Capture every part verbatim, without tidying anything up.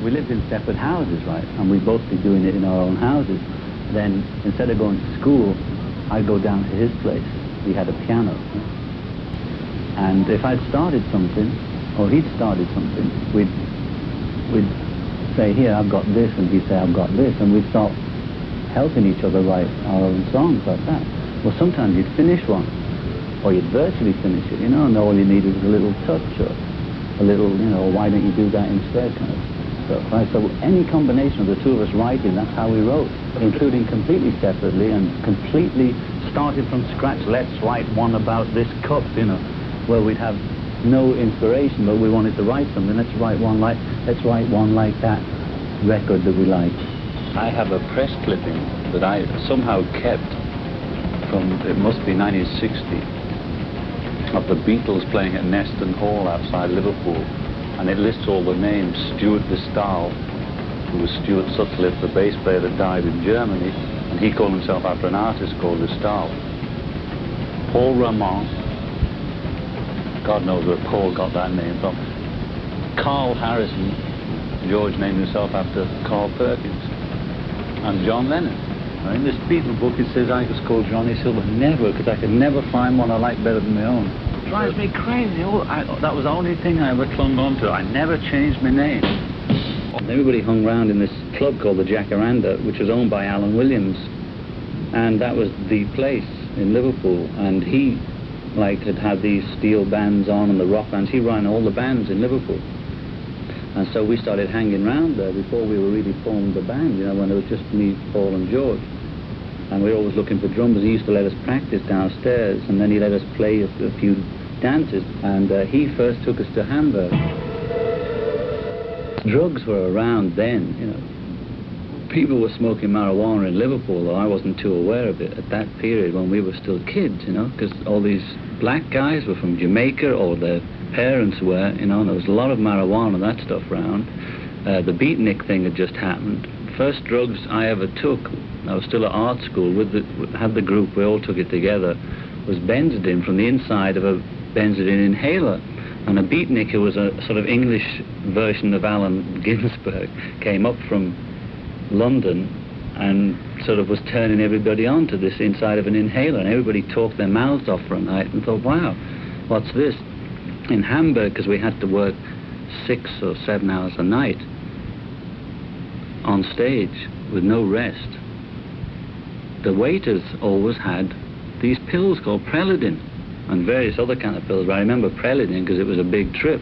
we lived in separate houses, right? And we'd both be doing it in our own houses. Then, instead of going to school, I'd go down to his place. He had a piano. And if I'd started something, or he'd started something, we'd, we'd say, here, I've got this, and he'd say, I've got this, and we'd start helping each other write our own songs like that. Well, sometimes you'd finish one, or you'd virtually finish it, you know, and all you needed was a little touch, or a little, you know, why don't you do that instead, kind of stuff, right? So any combination of the two of us writing, that's how we wrote, including completely separately and completely started from scratch. Let's write one about this cup, you know, where we'd have no inspiration, but we wanted to write something. Let's write one like, let's write one like that record that we like. I have a press clipping that I somehow kept from, it must be nineteen sixty, of the Beatles playing at Neston Hall outside Liverpool, and it lists all the names. Stuart de Stael, who was Stuart Sutcliffe, the bass player that died in Germany, and he called himself after an artist called de Stael. Paul Ramon, God knows where Paul got that name from. Carl Harrison, George named himself after Carl Perkins. And John Lennon. Now, in this Beatle book it says I was called Johnny Silver. Never, because I could never find one I liked better than my own. It drives me crazy. Oh, I, that was the only thing I ever clung on to. I never changed my name. Everybody hung around in this club called the Jacaranda, which was owned by Alan Williams. And that was the place in Liverpool. And he, like, had had these steel bands on and the rock bands. He ran all the bands in Liverpool. And so we started hanging around there before we were really formed the band, you know, when it was just me, Paul and George. And we were always looking for drummers. He used to let us practice downstairs, and then he let us play a, a few dances. And uh, he first took us to Hamburg. Drugs were around then, you know. People were smoking marijuana in Liverpool, though I wasn't too aware of it at that period when we were still kids, you know, because all these black guys were from Jamaica, or their parents were, you know, and there was a lot of marijuana and that stuff around. Uh, the beatnik thing had just happened. First drugs I ever took, I was still at art school, with the, had the group, we all took it together, was Benzodine from the inside of a Benzodine inhaler. And a beatnik, who was a sort of English version of Allen Ginsberg, came up from London and sort of was turning everybody on to this inside of an inhaler, and everybody talked their mouths off for a night and thought, wow, what's this? In Hamburg, because we had to work six or seven hours a night on stage with no rest, the waiters always had these pills called Preludin and various other kind of pills. I remember Preludin because it was a big trip,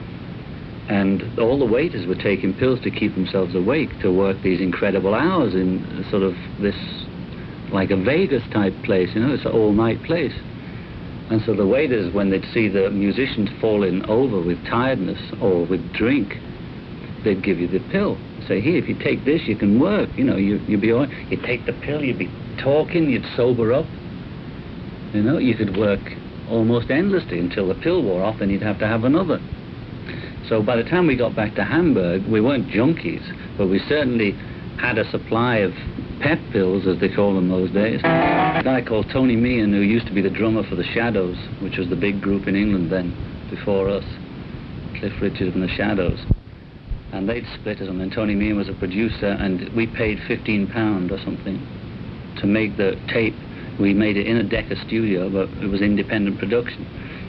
and all the waiters were taking pills to keep themselves awake to work these incredible hours in sort of this, like a Vegas type place, you know, it's an all-night place. And so the waiters, when they'd see the musicians falling over with tiredness or with drink, they'd give you the pill. Say, here, if you take this, you can work, you know, you, you'd be all right. You'd take the pill, you'd be talking, you'd sober up. You know, you could work almost endlessly until the pill wore off, and you'd have to have another. So by the time we got back to Hamburg, we weren't junkies, but we certainly had a supply of pep pills, as they called them those days. A guy called Tony Meehan, who used to be the drummer for the Shadows, which was the big group in England then, before us, Cliff Richard and the Shadows. And they'd split us, and then Tony Meehan was a producer, and we paid fifteen pounds or something to make the tape. We made it in a Decca studio, but it was independent production.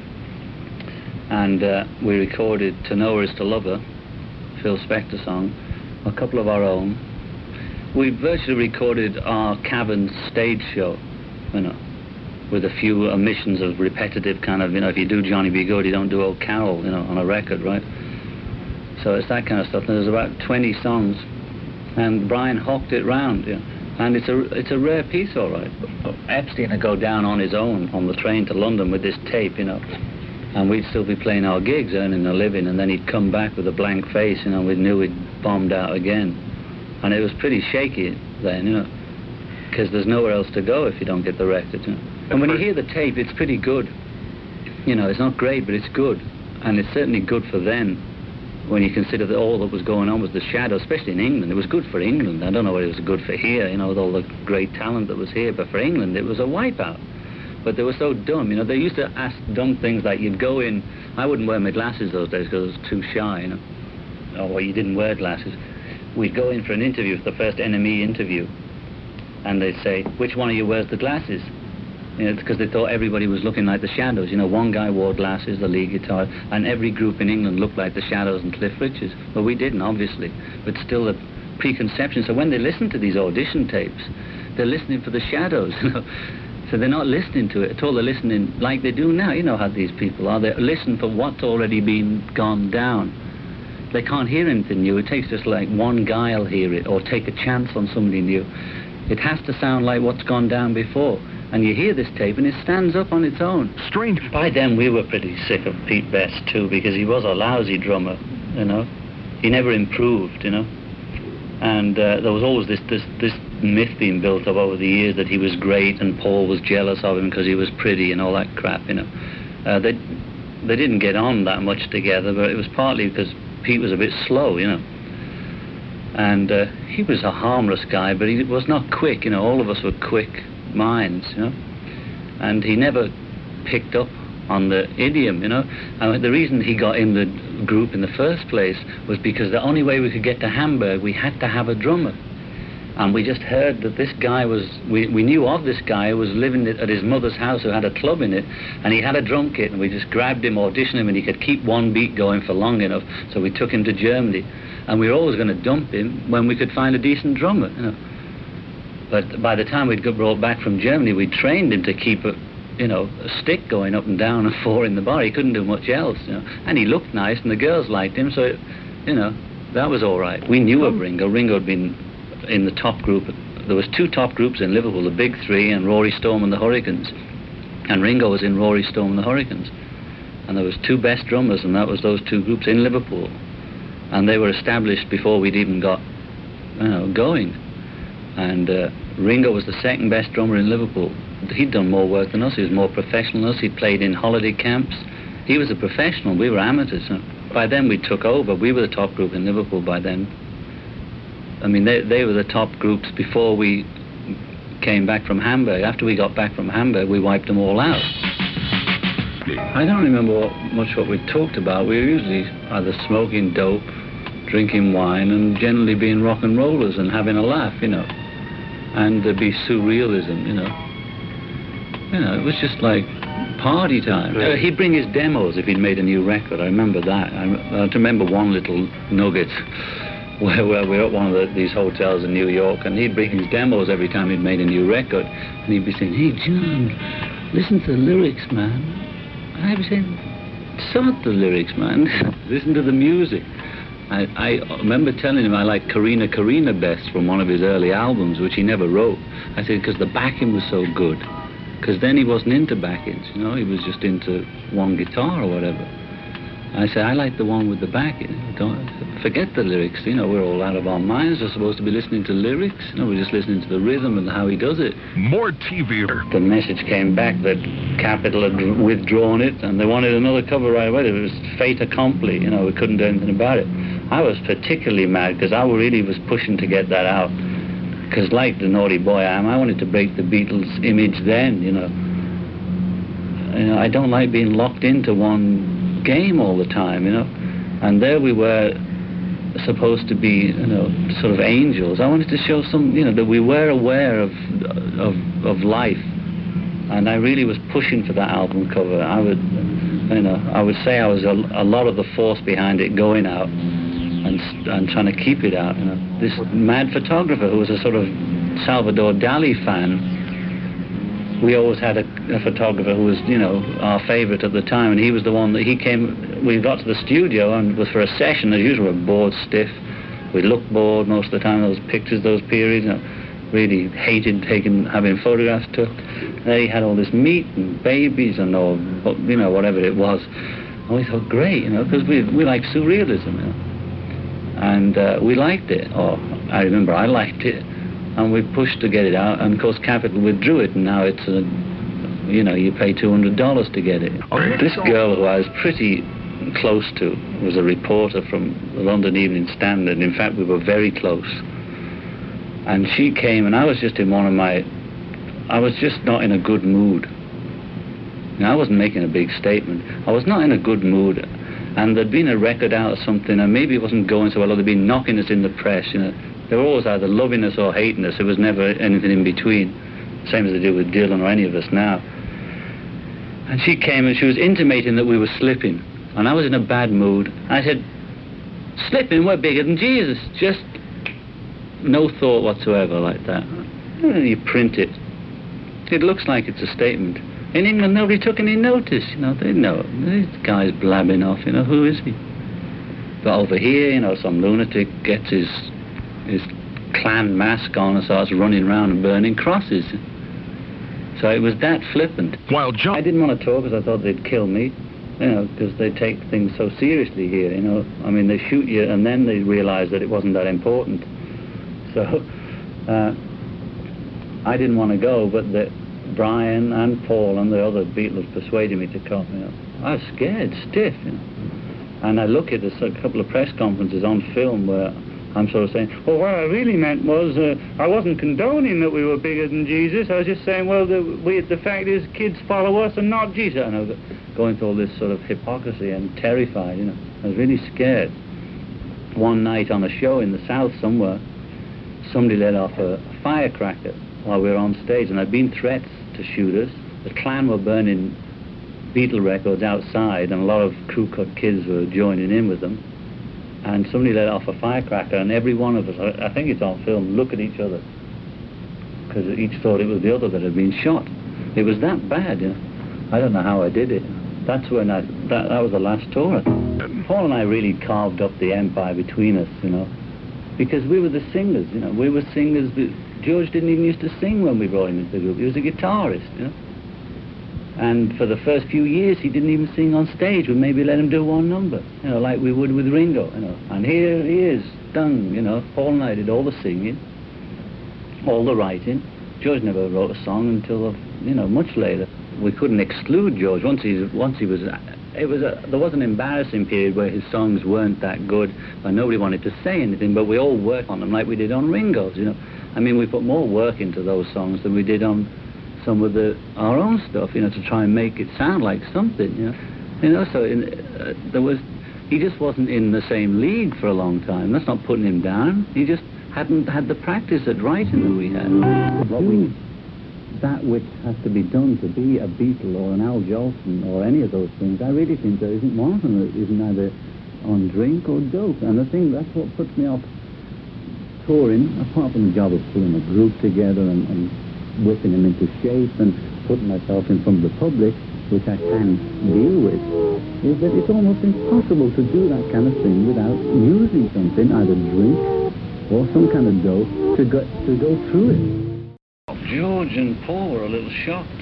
And uh, we recorded To Know Her Is To Love Her, Phil Spector song, a couple of our own. We virtually recorded our cavern stage show, you know, with a few omissions of repetitive kind of, you know, if you do Johnny B. Good, you don't do Old Carol, you know, on a record, right? So it's that kind of stuff. And there's about twenty songs, and Brian hawked it round, you know. And it's a, it's a rare piece, all right. Epstein would go down on his own on the train to London with this tape, you know, and we'd still be playing our gigs, earning a living, and then he'd come back with a blank face, you know, we knew he'd bombed out again. And it was pretty shaky then, you know, because there's nowhere else to go if you don't get the record, you know. And when you hear the tape, it's pretty good. You know, it's not great, but it's good. And it's certainly good for then, when you consider that all that was going on was the Shadow, especially in England. It was good for England. I don't know whether it was good for here, you know, with all the great talent that was here, but for England, it was a wipeout. But they were so dumb, you know, they used to ask dumb things like, you'd go in, I wouldn't wear my glasses those days because I was too shy, you know. or well, you didn't wear glasses, we'd go in for an interview, the first N M E interview, and they'd say, which one of you wears the glasses? You know, because they thought everybody was looking like the Shadows. You know, one guy wore glasses, the lead guitar, and every group in England looked like the Shadows and Cliff Richards. Well, we didn't, obviously, but still the preconception. So when they listen to these audition tapes, they're listening for the Shadows, you know. So they're not listening to it at all. They're listening like they do now. You know how these people are. They listen for what's already been gone down. They can't hear anything new. It takes just like one guy will hear it or take a chance on somebody new. It has to sound like what's gone down before. And you hear this tape and it stands up on its own. Strange. By then we were pretty sick of Pete Best too, because he was a lousy drummer, you know. He never improved, you know. And uh, there was always this, this, this myth being built up over the years that he was great and Paul was jealous of him because he was pretty and all that crap, you know. Uh, they, they didn't get on that much together, but it was partly because Pete was a bit slow, you know. And uh, he was a harmless guy, but he was not quick, you know. All of us were quick minds, you know. And he never picked up on the idiom, you know. And the reason he got in the group in the first place was because the only way we could get to Hamburg, we had to have a drummer. And we just heard that this guy was, we, we knew of this guy who was living at his mother's house who had a club in it, and he had a drum kit, and we just grabbed him, auditioned him, and he could keep one beat going for long enough, so we took him to Germany. And we were always going to dump him when we could find a decent drummer, you know. But by the time we'd got brought back from Germany, we trained him to keep a, you know, a stick going up and down and four in the bar. He couldn't do much else, you know. And he looked nice, and the girls liked him, so, it, you know, that was all right. We knew of Ringo. Ringo had been in the top group. There was two top groups in Liverpool, the Big Three and Rory Storm and the Hurricanes. And Ringo was in Rory Storm and the Hurricanes. And there was two best drummers, and that was those two groups in Liverpool. And they were established before we'd even got, you know, going. And uh, Ringo was the second best drummer in Liverpool. He'd done more work than us. He was more professional than us. He played in holiday camps. He was a professional. We were amateurs. So by then we took over. We were the top group in Liverpool by then. I mean, they, they were the top groups before we came back from Hamburg. After we got back from Hamburg, we wiped them all out. I don't remember what, much what we talked about. We were usually either smoking dope, drinking wine, and generally being rock and rollers and having a laugh, you know. And there'd be surrealism, you know. You know, it was just like party time. Uh, he'd bring his demos if he'd made a new record. I remember that. I, I remember one little nugget where, where we were at one of the, these hotels in New York, and he'd bring his demos every time he'd made a new record. And he'd be saying, "Hey, John, listen to the lyrics, man." And I'd be saying, "Sod the lyrics, man. Listen to the music." I, I remember telling him I liked Karina Karina best from one of his early albums, which he never wrote. I said, because the backing was so good. Because then he wasn't into backings, you know, he was just into one guitar or whatever. I said, I like the one with the backing. Don't forget the lyrics, you know, we're all out of our minds. We're supposed to be listening to lyrics. You know, we're just listening to the rhythm and how he does it. More T V. The message came back that Capitol had withdrawn it, and they wanted another cover right away. It was fait accompli, you know, we couldn't do anything about it. I was particularly mad because I really was pushing to get that out. Because like the naughty boy I am, I wanted to break the Beatles' image then, you know. You know, I don't like being locked into one game all the time, you know. And there we were supposed to be, you know, sort of angels. I wanted to show some, you know, that we were aware of of, of life. And I really was pushing for that album cover. I would, you know, I would say I was a, a lot of the force behind it going out. And, and trying to keep it out, you know. This mad photographer who was a sort of Salvador Dali fan, we always had a, a photographer who was, you know, our favorite at the time, and he was the one that he came, we got to the studio and was for a session. As usual, we were bored stiff. We looked bored most of the time, those pictures, those periods, you know, really hated taking, having photographs took. There he had all this meat and babies and all, you know, whatever it was. And we thought, great, you know, because we, we like surrealism, you know. And uh, we liked it, or I remember I liked it, and we pushed to get it out, and of course Capitol withdrew it, and now it's a, you know, you pay two hundred dollars to get it. This girl who I was pretty close to was a reporter from the London Evening Standard. In fact, we were very close. And she came, and I was just in one of my, I was just not in a good mood. Now, I wasn't making a big statement. I was not in a good mood. And there'd been a record out or something, and maybe it wasn't going so well, or they'd been knocking us in the press, you know. They were always either loving us or hating us. There was never anything in between, same as they do with Dylan or any of us now. And she came and she was intimating that we were slipping, and I was in a bad mood. I said, slipping? We're bigger than Jesus. Just no thought whatsoever like that. And you print it. It looks like it's a statement. In England, nobody took any notice, you know. They know, this guy's blabbing off, you know, who is he? But over here, you know, some lunatic gets his his clan mask on and starts running around and burning crosses. So it was that flippant. While John... I didn't want to talk because I thought they'd kill me, you know, because they take things so seriously here, you know. I mean, they shoot you and then they realize that it wasn't that important. So uh, I didn't want to go, but the, Brian and Paul and the other Beatles persuaded me to come, you know. I was scared, stiff, you know. And I look at this, a couple of press conferences on film where I'm sort of saying, well, what I really meant was, uh, I wasn't condoning that we were bigger than Jesus. I was just saying, well, the, we, the fact is, kids follow us and not Jesus. I know, going through all this sort of hypocrisy and terrified, you know. I was really scared. One night on a show in the South somewhere, somebody let off a firecracker while we were on stage, and there'd been threats to shoot us. The Klan were burning Beatle records outside, and a lot of crew-cut kids were joining in with them. And somebody let off a firecracker, and every one of us, I think it's on film, look at each other, because each thought it was the other that had been shot. It was that bad, you know. I don't know how I did it. That's when I, that, that was the last tour. Paul and I really carved up the empire between us, you know, because we were the singers, you know. We were singers. George didn't even used to sing when we brought him into the group. He was a guitarist, you know. And for the first few years, he didn't even sing on stage. We maybe let him do one number, you know, like we would with Ringo, you know. And here he is, done, you know. Paul and I did all the singing, all the writing. George never wrote a song until, you know, much later. We couldn't exclude George. Once he, once he was, it was a, there was an embarrassing period where his songs weren't that good, and nobody wanted to say anything, but we all worked on them like we did on Ringo's, you know. I mean, we put more work into those songs than we did on some of the our own stuff, you know, to try and make it sound like something, you know. You know, so in, uh, there was, he just wasn't in the same league for a long time. That's not putting him down. He just hadn't had the practice at writing that we had. What we, that which has to be done to be a Beatle or an Al Jolson or any of those things, I really think there isn't one of them that isn't either on drink or dope. And I think that's what puts me off touring, apart from the job of pulling a group together and, and whipping them into shape and putting myself in front of the public, which I can deal with, is that it's almost impossible to do that kind of thing without using something, either drink or some kind of dope, to go, to go through it. George and Paul were a little shocked.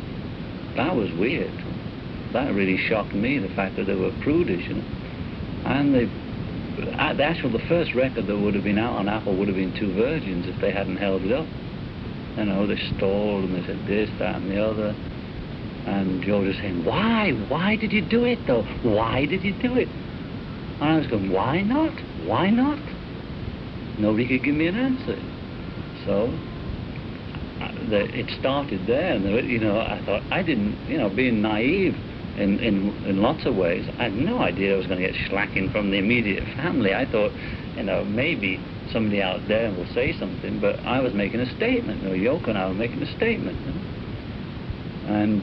That was weird. That really shocked me, the fact that they were prudish, you know. And they, the actual, the first record that would have been out on Apple would have been Two Virgins if they hadn't held it up. You know, they stalled and they said this, that, and the other. And George was saying, why? Why did you do it, though? Why did you do it? And I was going, why not? Why not? Nobody could give me an answer. So uh, the, it started there. And, there, you know, I thought, I didn't, you know, being naive in, in, in lots of ways, I had no idea I was going to get slacking from the immediate family. I thought, you know, maybe somebody out there will say something, but I was making a statement. You know, Yoko and I were making a statement. You know? And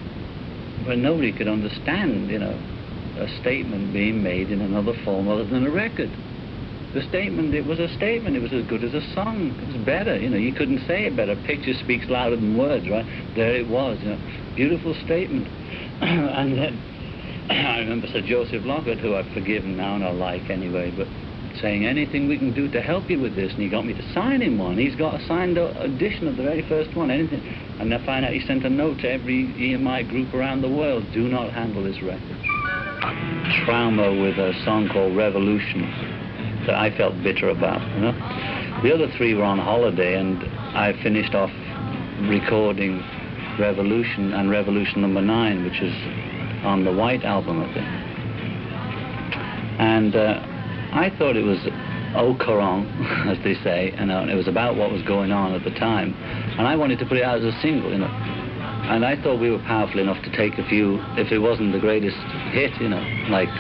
but nobody could understand, you know, a statement being made in another form other than a record. The statement, it was a statement. It was as good as a song. It was better, you know. You couldn't say it better. Picture speaks louder than words, right? There it was, you know. Beautiful statement. And then I remember Sir Joseph Lockwood, who I've forgiven now and I like anyway, but saying, anything we can do to help you with this, and he got me to sign him one. He's got a signed edition of the very first one, anything. And I find out he sent a note to every E M I group around the world, do not handle this record. Trauma with a song called Revolution that I felt bitter about, you know. The other three were on holiday, and I finished off recording Revolution and Revolution number nine, which is on the White album, I think. And uh, I thought it was au courant, as they say, and uh, it was about what was going on at the time. And I wanted to put it out as a single, you know. And I thought we were powerful enough to take a few, if it wasn't the greatest hit, you know, like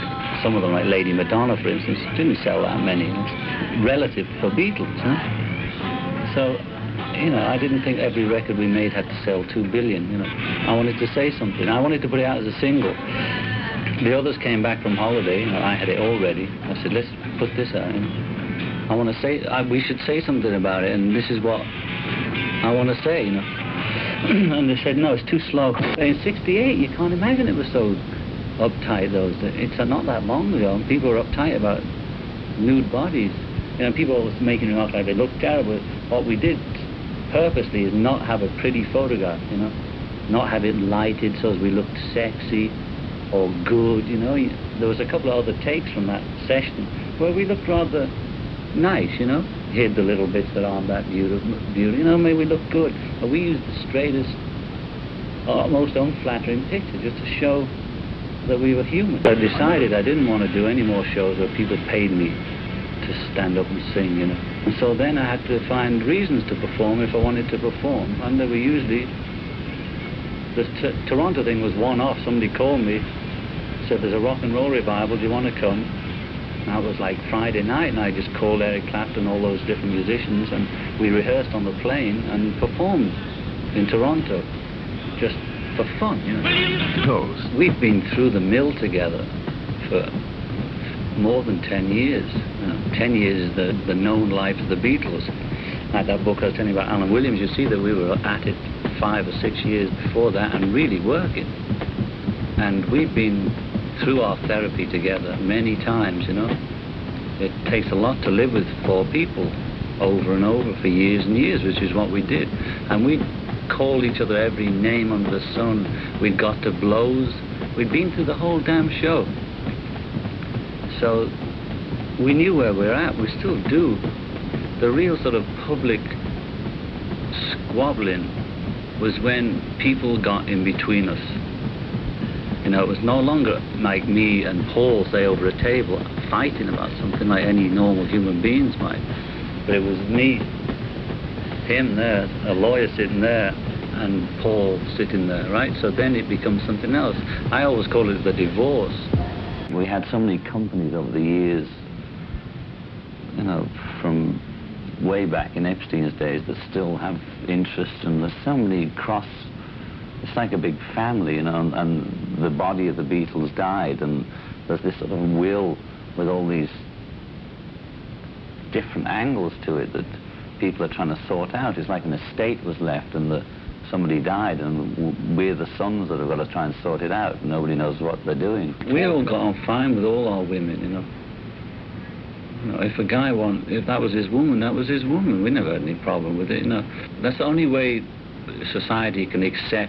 some of them, like Lady Madonna, for instance, didn't sell that many. It's relative for Beatles, huh? So, you know, I didn't think every record we made had to sell two billion, you know. I wanted to say something. I wanted to put it out as a single. The others came back from holiday, you know, I had it all ready. I said, let's put this out. You know. I want to say, I, we should say something about it, and this is what I want to say, you know. And they said, no, it's too slow. In sixty-eight, you can't imagine it was so uptight, those. It's not that long ago, and people were uptight about nude bodies. You know, people were making remarks like they look terrible. What we did purposely is not have a pretty photograph, you know, not have it lighted so as we looked sexy or good, you know. There was a couple of other takes from that session where we looked rather nice, you know, hid the little bits that aren't that beautiful, beautiful, you know, maybe we look good. But we used the straightest, uh, most unflattering picture just to show that we were human. I decided I didn't want to do any more shows where people paid me to stand up and sing, you know. And so then I had to find reasons to perform if I wanted to perform. And they were usually, the t Toronto thing was one-off. Somebody called me, said there's a rock and roll revival, do you want to come? And that was like Friday night, and I just called Eric Clapton, all those different musicians, and we rehearsed on the plane and performed in Toronto, just for fun, you know. Toes. We've been through the mill together for more than ten years. You know, ten years is the, the known life of the Beatles. Like that book I was telling you about Alan Williams, you see that we were at it five or six years before that and really working. And we've been through our therapy together many times, you know. It takes a lot to live with four people over and over for years and years, which is what we did. And we called each other every name under the sun. We'd got to blows. We'd been through the whole damn show. So we knew where we're at, we still do. The real sort of public squabbling was when people got in between us. You know, it was no longer like me and Paul, say, over a table fighting about something like any normal human beings might. But it was me, him there, a lawyer sitting there, and Paul sitting there, right? So then it becomes something else. I always call it the divorce. We had so many companies over the years, you know, from way back in Epstein's days that still have interest, and there's so many cross, it's like a big family, you know, and, and the body of the Beatles died, and there's this sort of will with all these different angles to it that people are trying to sort out. It's like an estate was left and the somebody died, and we're the sons that have got to try and sort it out. Nobody knows what they're doing. We all got on fine with all our women, you know. You know, if a guy want, if that was his woman, that was his woman. We never had any problem with it, you know. That's the only way society can accept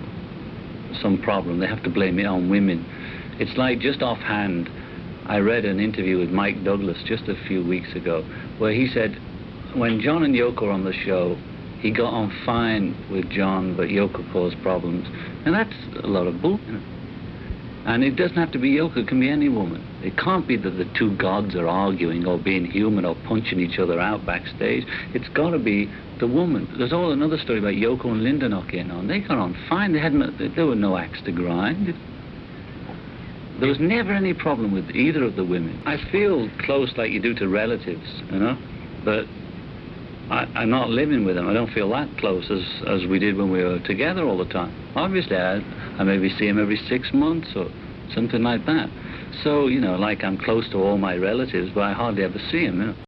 some problem. They have to blame it on women. It's like, just offhand, I read an interview with Mike Douglas just a few weeks ago, where he said, when John and Yoko were on the show, he got on fine with John, but Yoko caused problems. And that's a lot of bull, you know. And it doesn't have to be Yoko, it can be any woman. It can't be that the two gods are arguing or being human or punching each other out backstage. It's got to be the woman. There's all another story about Yoko and Linda not getting on. They got on fine. They had no, there were no axe to grind. There was never any problem with either of the women. I feel close like you do to relatives, you know, but I, I'm not living with them. I don't feel that close as, as we did when we were together all the time. Obviously, I, I maybe see him every six months or something like that. So, you know, like I'm close to all my relatives, but I hardly ever see him, you know.